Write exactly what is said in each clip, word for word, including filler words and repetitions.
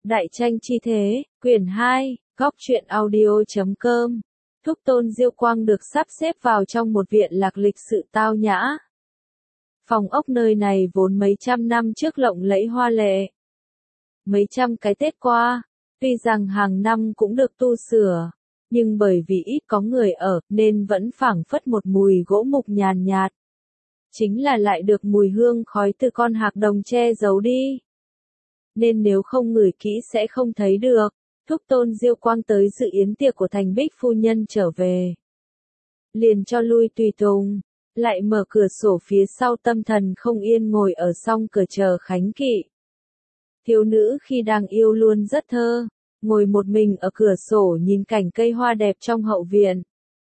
Đại tranh chi thế, quyển hai, góc truyện audio chấm com. Thúc Tôn Diêu Quang được sắp xếp vào trong một viện lạc lịch sự tao nhã. Phòng ốc nơi này vốn mấy trăm năm trước lộng lẫy hoa lệ. Mấy trăm cái Tết qua, tuy rằng hàng năm cũng được tu sửa, nhưng bởi vì ít có người ở nên vẫn phảng phất một mùi gỗ mục nhàn nhạt. Chính là lại được mùi hương khói từ con hạc đồng che giấu đi. Nên nếu không ngửi kỹ sẽ không thấy được. Thúc Tôn Diêu Quang tới dự yến tiệc của Thành Bích phu nhân trở về. Liền cho lui tùy tùng, lại mở cửa sổ phía sau tâm thần không yên ngồi ở song cửa chờ khánh kỵ. Thiếu nữ khi đang yêu luôn rất thơ, ngồi một mình ở cửa sổ nhìn cảnh cây hoa đẹp trong hậu viện.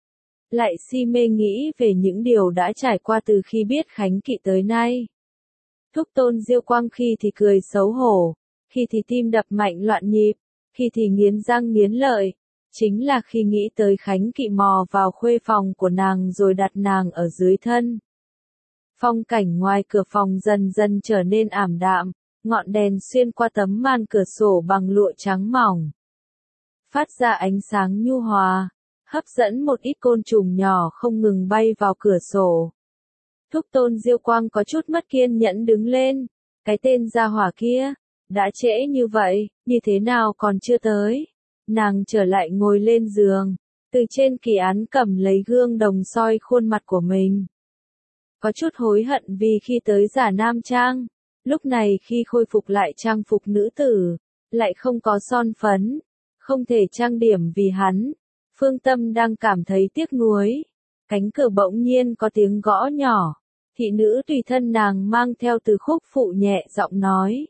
Lại si mê nghĩ về những điều đã trải qua từ khi biết khánh kỵ tới nay. Thúc Tôn Diêu Quang khi thì cười xấu hổ, khi thì tim đập mạnh loạn nhịp, khi thì nghiến răng nghiến lợi. Chính là khi nghĩ tới khánh kỵ mò vào khuê phòng của nàng rồi đặt nàng ở dưới thân. Phong cảnh ngoài cửa phòng dần dần trở nên ảm đạm, ngọn đèn xuyên qua tấm màn cửa sổ bằng lụa trắng mỏng. Phát ra ánh sáng nhu hòa, hấp dẫn một ít côn trùng nhỏ không ngừng bay vào cửa sổ. Thúc Tôn Diêu Quang có chút mất kiên nhẫn đứng lên, cái tên gia hỏa kia, đã trễ như vậy, như thế nào còn chưa tới. Nàng trở lại ngồi lên giường, từ trên kỳ án cầm lấy gương đồng soi khuôn mặt của mình. Có chút hối hận vì khi tới giả nam trang, lúc này khi khôi phục lại trang phục nữ tử, lại không có son phấn, không thể trang điểm vì hắn. Phương Tâm đang cảm thấy tiếc nuối. Cánh cửa bỗng nhiên có tiếng gõ nhỏ, thị nữ tùy thân nàng mang theo từ khúc phụ nhẹ giọng nói.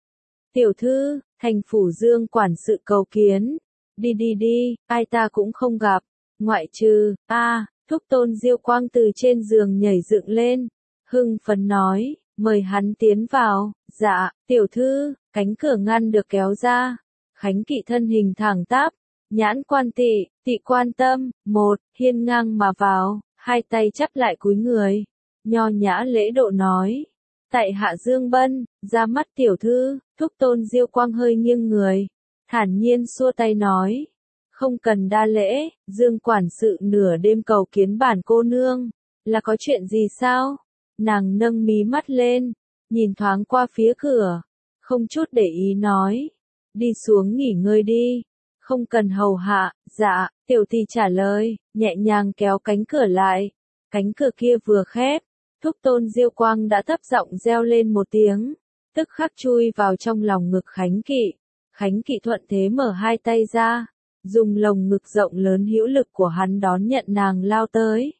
Tiểu thư, thành phủ Dương quản sự cầu kiến, đi đi đi, ai ta cũng không gặp, ngoại trừ, a à, Thúc Tôn Diêu Quang từ trên giường nhảy dựng lên, hưng phấn nói, mời hắn tiến vào. Dạ, tiểu thư, cánh cửa ngăn được kéo ra, khánh kỵ thân hình thẳng tắp, nhãn quan tị, tị quan tâm, một, hiên ngang mà vào, hai tay chắp lại cúi người, nho nhã lễ độ nói. Tại hạ Dương Bân, ra mắt tiểu thư. Thúc Tôn Diêu Quang hơi nghiêng người, thản nhiên xua tay nói. Không cần đa lễ, Dương quản sự nửa đêm cầu kiến bản cô nương, là có chuyện gì sao? Nàng nâng mí mắt lên, nhìn thoáng qua phía cửa, không chút để ý nói. Đi xuống nghỉ ngơi đi, không cần hầu hạ. Dạ, tiểu tỷ trả lời, nhẹ nhàng kéo cánh cửa lại. Cánh cửa kia vừa khép, Thúc Tôn Diêu Quang đã thấp giọng reo lên một tiếng, tức khắc chui vào trong lòng ngực khánh kỵ. Khánh kỵ thuận thế mở hai tay ra, dùng lồng ngực rộng lớn hữu lực của hắn đón nhận nàng lao tới.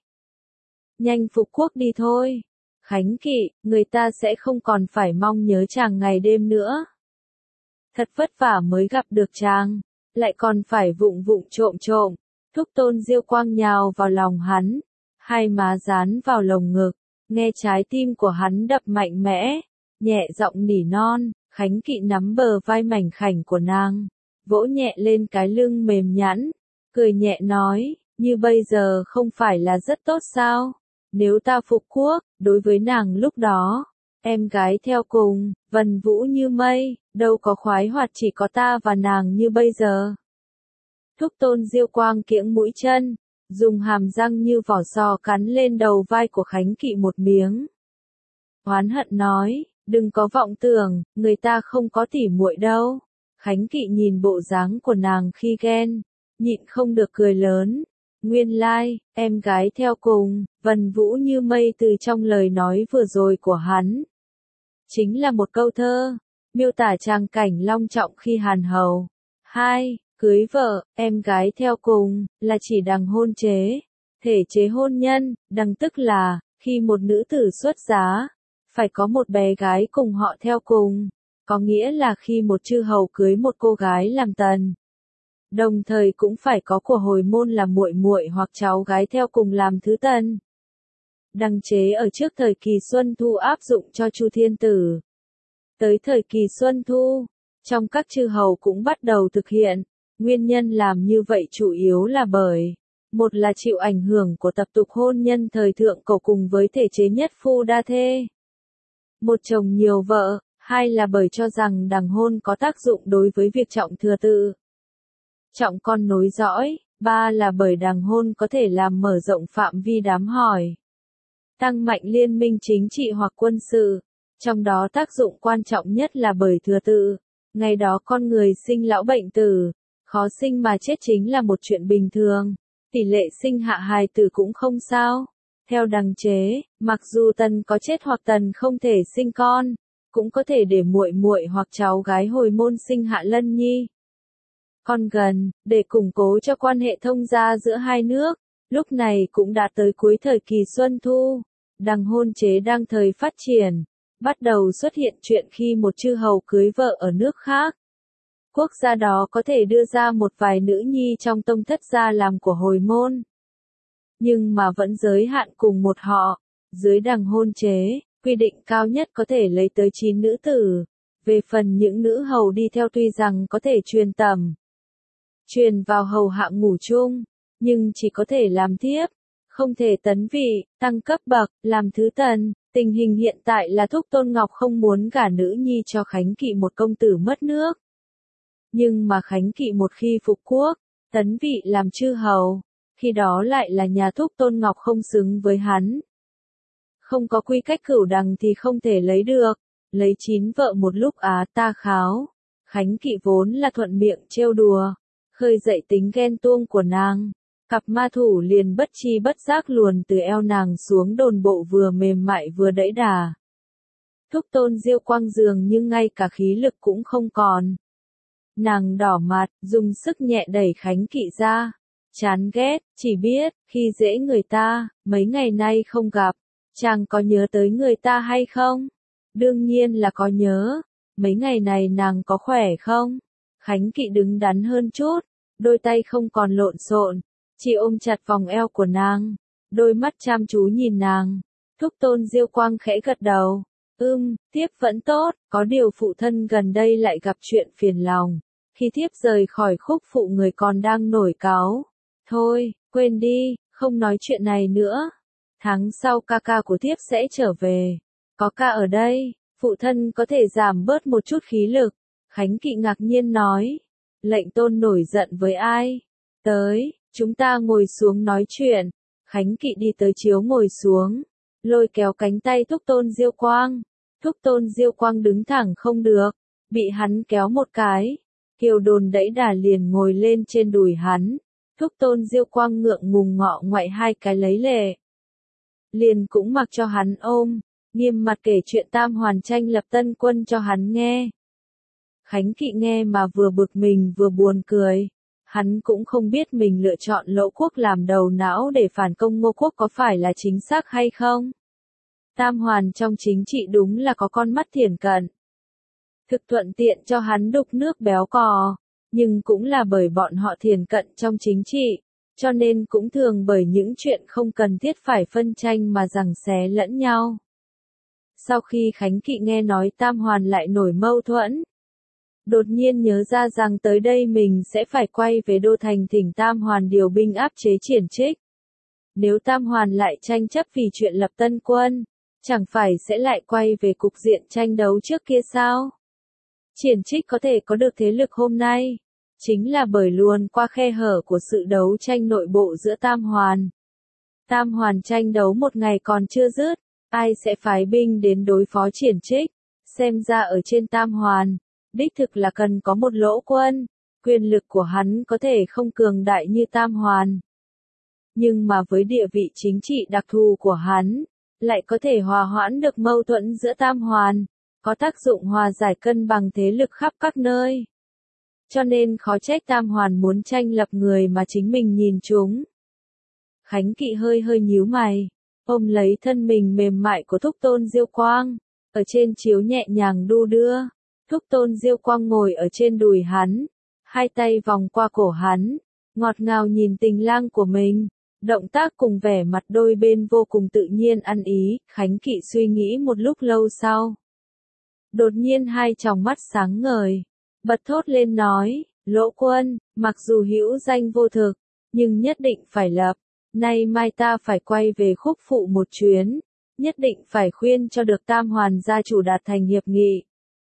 Nhanh phục quốc đi thôi. Khánh kỵ, người ta sẽ không còn phải mong nhớ chàng ngày đêm nữa. Thật vất vả mới gặp được chàng, lại còn phải vụng vụng trộm trộm. Thúc Tôn Diêu Quang nhào vào lòng hắn, hai má dán vào lồng ngực, nghe trái tim của hắn đập mạnh mẽ, nhẹ giọng nỉ non. Khánh kỵ nắm bờ vai mảnh khảnh của nàng, vỗ nhẹ lên cái lưng mềm nhẵn, cười nhẹ nói, như bây giờ không phải là rất tốt sao? Nếu ta phục quốc, đối với nàng lúc đó, em gái theo cùng, vần vũ như mây, đâu có khoái hoạt chỉ có ta và nàng như bây giờ. Thúc Tôn Diêu Quang kiễng mũi chân, dùng hàm răng như vỏ sò cắn lên đầu vai của Khánh kỵ một miếng. Oán hận nói, đừng có vọng tưởng, người ta không có tỉ muội đâu. Khánh kỵ nhìn bộ dáng của nàng khi ghen, nhịn không được cười lớn. Nguyên lai, like, em gái theo cùng, vần vũ như mây từ trong lời nói vừa rồi của hắn. Chính là một câu thơ, miêu tả tràng cảnh long trọng khi hàn hầu. Hai, cưới vợ, em gái theo cùng, là chỉ đằng hôn chế. Thể chế hôn nhân, đằng tức là, khi một nữ tử xuất giá, phải có một bé gái cùng họ theo cùng, có nghĩa là khi một chư hầu cưới một cô gái làm tần, đồng thời cũng phải có của hồi môn là muội muội hoặc cháu gái theo cùng làm thứ tần. Đằng chế ở trước thời kỳ Xuân Thu áp dụng cho Chu Thiên Tử. Tới thời kỳ Xuân Thu, trong các chư hầu cũng bắt đầu thực hiện. Nguyên nhân làm như vậy chủ yếu là bởi, một là chịu ảnh hưởng của tập tục hôn nhân thời thượng cổ cùng với thể chế nhất phu đa thê. Một chồng nhiều vợ, hai là bởi cho rằng đằng hôn có tác dụng đối với việc trọng thừa tự, trọng con nối dõi, ba là bởi đằng hôn có thể làm mở rộng phạm vi đám hỏi, tăng mạnh liên minh chính trị hoặc quân sự, trong đó tác dụng quan trọng nhất là bởi thừa tự. Ngày đó con người sinh lão bệnh tử, khó sinh mà chết chính là một chuyện bình thường, tỷ lệ sinh hạ hài tử cũng không sao. Theo đằng chế, mặc dù tần có chết hoặc tần không thể sinh con, cũng có thể để muội muội hoặc cháu gái hồi môn sinh hạ lân nhi. Con gần, để củng cố cho quan hệ thông gia giữa hai nước, lúc này cũng đã tới cuối thời kỳ Xuân Thu, đằng hôn chế đang thời phát triển, bắt đầu xuất hiện chuyện khi một chư hầu cưới vợ ở nước khác. Quốc gia đó có thể đưa ra một vài nữ nhi trong tông thất gia làm của hồi môn, nhưng mà vẫn giới hạn cùng một họ. Dưới đằng hôn chế, quy định cao nhất có thể lấy tới chín nữ tử. Về phần những nữ hầu đi theo tuy rằng có thể truyền tầm, truyền vào hầu hạ ngủ chung, nhưng chỉ có thể làm thiếp, không thể tấn vị, tăng cấp bậc, làm thứ tần. Tình hình hiện tại là Thúc Tôn Ngọc không muốn gả nữ nhi cho Khánh Kỵ một công tử mất nước. Nhưng mà Khánh Kỵ một khi phục quốc, tấn vị làm chư hầu, khi đó lại là nhà Thúc Tôn Ngọc không xứng với hắn. Không có quy cách cửu đằng thì không thể lấy được, lấy chín vợ một lúc á ta kháo. Khánh Kỵ vốn là thuận miệng trêu đùa, khơi dậy tính ghen tuông của nàng. Cặp ma thủ liền bất chi bất giác luồn từ eo nàng xuống đồn bộ vừa mềm mại vừa đẫy đà. Thúc Tôn Diêu Quang dường nhưng ngay cả khí lực cũng không còn. Nàng đỏ mặt, dùng sức nhẹ đẩy Khánh Kỵ ra. Chán ghét, chỉ biết, khi dễ người ta, mấy ngày nay không gặp, chàng có nhớ tới người ta hay không? Đương nhiên là có nhớ, mấy ngày này nàng có khỏe không? Khánh Kỵ đứng đắn hơn chút, đôi tay không còn lộn xộn, chỉ ôm chặt vòng eo của nàng, đôi mắt chăm chú nhìn nàng. Thúc Tôn Diêu Quang khẽ gật đầu, ưm, thiếp vẫn tốt, có điều phụ thân gần đây lại gặp chuyện phiền lòng, khi thiếp rời khỏi khúc phụ người còn đang nổi cáu. Thôi, quên đi, không nói chuyện này nữa. Tháng sau ca ca của thiếp sẽ trở về, có ca ở đây, phụ thân có thể giảm bớt một chút khí lực. Khánh Kỵ ngạc nhiên nói, lệnh tôn nổi giận với ai? Tới, chúng ta ngồi xuống nói chuyện. Khánh Kỵ đi tới chiếu ngồi xuống, lôi kéo cánh tay Thúc Tôn Diêu Quang. Thúc Tôn Diêu Quang đứng thẳng không được, bị hắn kéo một cái. Kiều Đồn đẫy đà liền ngồi lên trên đùi hắn. Thúc Tôn Diêu Quang ngượng ngùng ngọ ngoại hai cái lấy lệ. Liền cũng mặc cho hắn ôm, nghiêm mặt kể chuyện Tam Hoàn tranh lập tân quân cho hắn nghe. Khánh Kỵ nghe mà vừa bực mình vừa buồn cười. Hắn cũng không biết mình lựa chọn Lỗ Quốc làm đầu não để phản công Ngô Quốc có phải là chính xác hay không. Tam Hoàn trong chính trị đúng là có con mắt thiển cận. Thực thuận tiện cho hắn đục nước béo cò, nhưng cũng là bởi bọn họ thiển cận trong chính trị, cho nên cũng thường bởi những chuyện không cần thiết phải phân tranh mà giằng xé lẫn nhau. Sau khi Khánh Kỵ nghe nói Tam Hoàn lại nổi mâu thuẫn, đột nhiên nhớ ra rằng tới đây mình sẽ phải quay về đô thành thỉnh Tam Hoàn điều binh áp chế Triển Trích. Nếu Tam Hoàn lại tranh chấp vì chuyện lập tân quân, chẳng phải sẽ lại quay về cục diện tranh đấu trước kia sao? Triển Trích có thể có được thế lực hôm nay, chính là bởi luồn qua khe hở của sự đấu tranh nội bộ giữa Tam Hoàn. Tam Hoàn tranh đấu một ngày còn chưa dứt, ai sẽ phái binh đến đối phó Triển Trích? Xem ra ở trên Tam Hoàn, đích thực là cần có một Lỗ quân, quyền lực của hắn có thể không cường đại như Tam Hoàn. Nhưng mà với địa vị chính trị đặc thù của hắn, lại có thể hòa hoãn được mâu thuẫn giữa Tam Hoàn, có tác dụng hòa giải cân bằng thế lực khắp các nơi. Cho nên khó trách Tam Hoàn muốn tranh lập người mà chính mình nhìn chúng. Khánh Kỵ hơi hơi nhíu mày, ôm lấy thân mình mềm mại của Thúc Tôn Diêu Quang, ở trên chiếu nhẹ nhàng đu đưa. Thúc Tôn Diêu Quang ngồi ở trên đùi hắn, hai tay vòng qua cổ hắn, ngọt ngào nhìn tình lang của mình, động tác cùng vẻ mặt đôi bên vô cùng tự nhiên ăn ý. Khánh Kỵ suy nghĩ một lúc lâu sau, đột nhiên hai tròng mắt sáng ngời, bật thốt lên nói, Lỗ quân, mặc dù hữu danh vô thực, nhưng nhất định phải lập, nay mai ta phải quay về khúc phụ một chuyến, nhất định phải khuyên cho được Tam Hoàn gia chủ đạt thành hiệp nghị.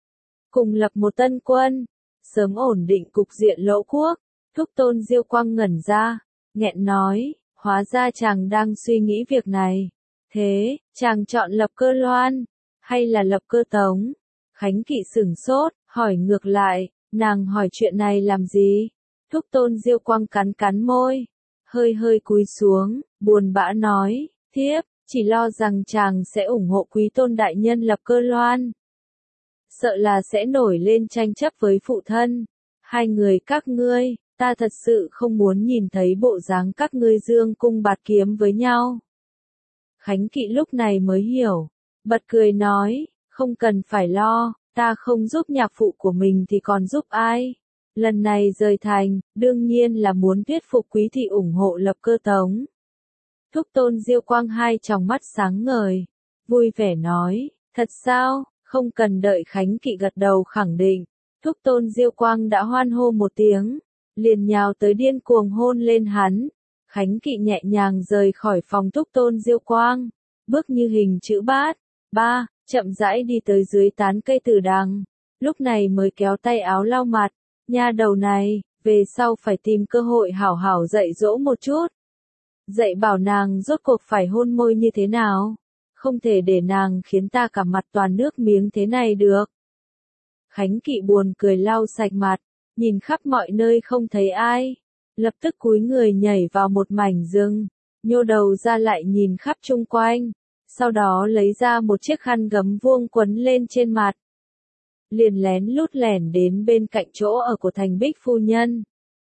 cùng lập một tân quân, sớm ổn định cục diện Lỗ quốc. Thúc Tôn Diêu Quang ngẩn ra, nghẹn nói, hóa ra chàng đang suy nghĩ việc này. Thế, chàng chọn lập Cơ Loan, hay là lập Cơ Tống? Khánh Kỵ sửng sốt, hỏi ngược lại, nàng hỏi chuyện này làm gì? Thúc Tôn Diêu Quang cắn cắn môi, hơi hơi cúi xuống, buồn bã nói, thiếp, chỉ lo rằng chàng sẽ ủng hộ Quý Tôn đại nhân lập Cơ Loan. Sợ là sẽ nổi lên tranh chấp với phụ thân. Hai người các ngươi, ta thật sự không muốn nhìn thấy bộ dáng các ngươi dương cung bạt kiếm với nhau. Khánh Kỵ lúc này mới hiểu, bật cười nói, không cần phải lo, ta không giúp nhạc phụ của mình thì còn giúp ai. Lần này rời thành, đương nhiên là muốn thuyết phục Quý thị ủng hộ lập Cơ Tống. Thúc Tôn Diêu Quang hai tròng mắt sáng ngời, vui vẻ nói, thật sao, không cần đợi Khánh Kỵ gật đầu khẳng định. Thúc Tôn Diêu Quang đã hoan hô một tiếng, liền nhào tới điên cuồng hôn lên hắn. Khánh Kỵ nhẹ nhàng rời khỏi phòng Thúc Tôn Diêu Quang, bước như hình chữ bát, ba, chậm rãi đi tới dưới tán cây tử đằng, lúc này mới kéo tay áo lau mặt, nha đầu này, về sau phải tìm cơ hội hảo hảo dạy dỗ một chút. Dạy bảo nàng rốt cuộc phải hôn môi như thế nào, không thể để nàng khiến ta cả mặt toàn nước miếng thế này được. Khánh Kỵ buồn cười lau sạch mặt, nhìn khắp mọi nơi không thấy ai, lập tức cúi người nhảy vào một mảnh rừng, nhô đầu ra lại nhìn khắp chung quanh, sau đó lấy ra một chiếc khăn gấm vuông quấn lên trên mặt. Liền lén lút lẻn đến bên cạnh chỗ ở của Thành Bích phu nhân.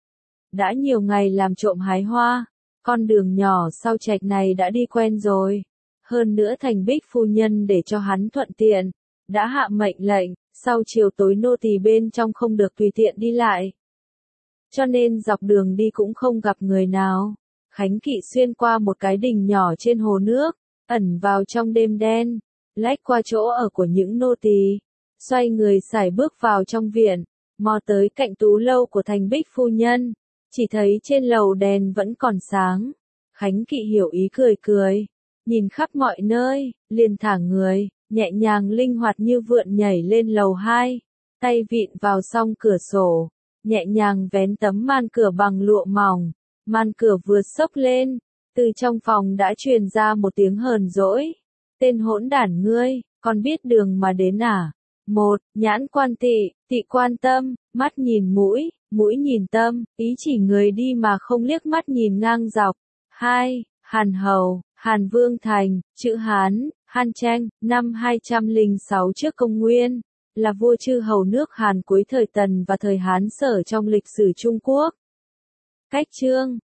Đã nhiều ngày làm trộm hái hoa, con đường nhỏ sau trạch này đã đi quen rồi. Hơn nữa Thành Bích phu nhân để cho hắn thuận tiện, đã hạ mệnh lệnh, sau chiều tối nô tỳ bên trong không được tùy tiện đi lại. Cho nên dọc đường đi cũng không gặp người nào. Khánh Kỵ xuyên qua một cái đình nhỏ trên hồ nước, ẩn vào trong đêm đen, lách qua chỗ ở của những nô tỳ, xoay người sải bước vào trong viện, mò tới cạnh tú lâu của Thành Bích phu nhân, chỉ thấy trên lầu đèn vẫn còn sáng. Khánh Kỵ hiểu ý cười cười, nhìn khắp mọi nơi, liền thả người, nhẹ nhàng linh hoạt như vượn nhảy lên lầu hai, tay vịn vào song cửa sổ, nhẹ nhàng vén tấm màn cửa bằng lụa mỏng, màn cửa vừa xốc lên, từ trong phòng đã truyền ra một tiếng hờn dỗi, tên hỗn đản ngươi, còn biết đường mà đến à? Một, nhãn quan tị, tị quan tâm, mắt nhìn mũi, mũi nhìn tâm, ý chỉ người đi mà không liếc mắt nhìn ngang dọc. Hai, Hàn Hầu, Hàn Vương Thành, chữ Hán, Hàn Tranh, năm hai trăm lẻ sáu trước công nguyên, là vua chư hầu nước Hàn cuối thời Tần và thời Hán Sở trong lịch sử Trung Quốc. Cách chương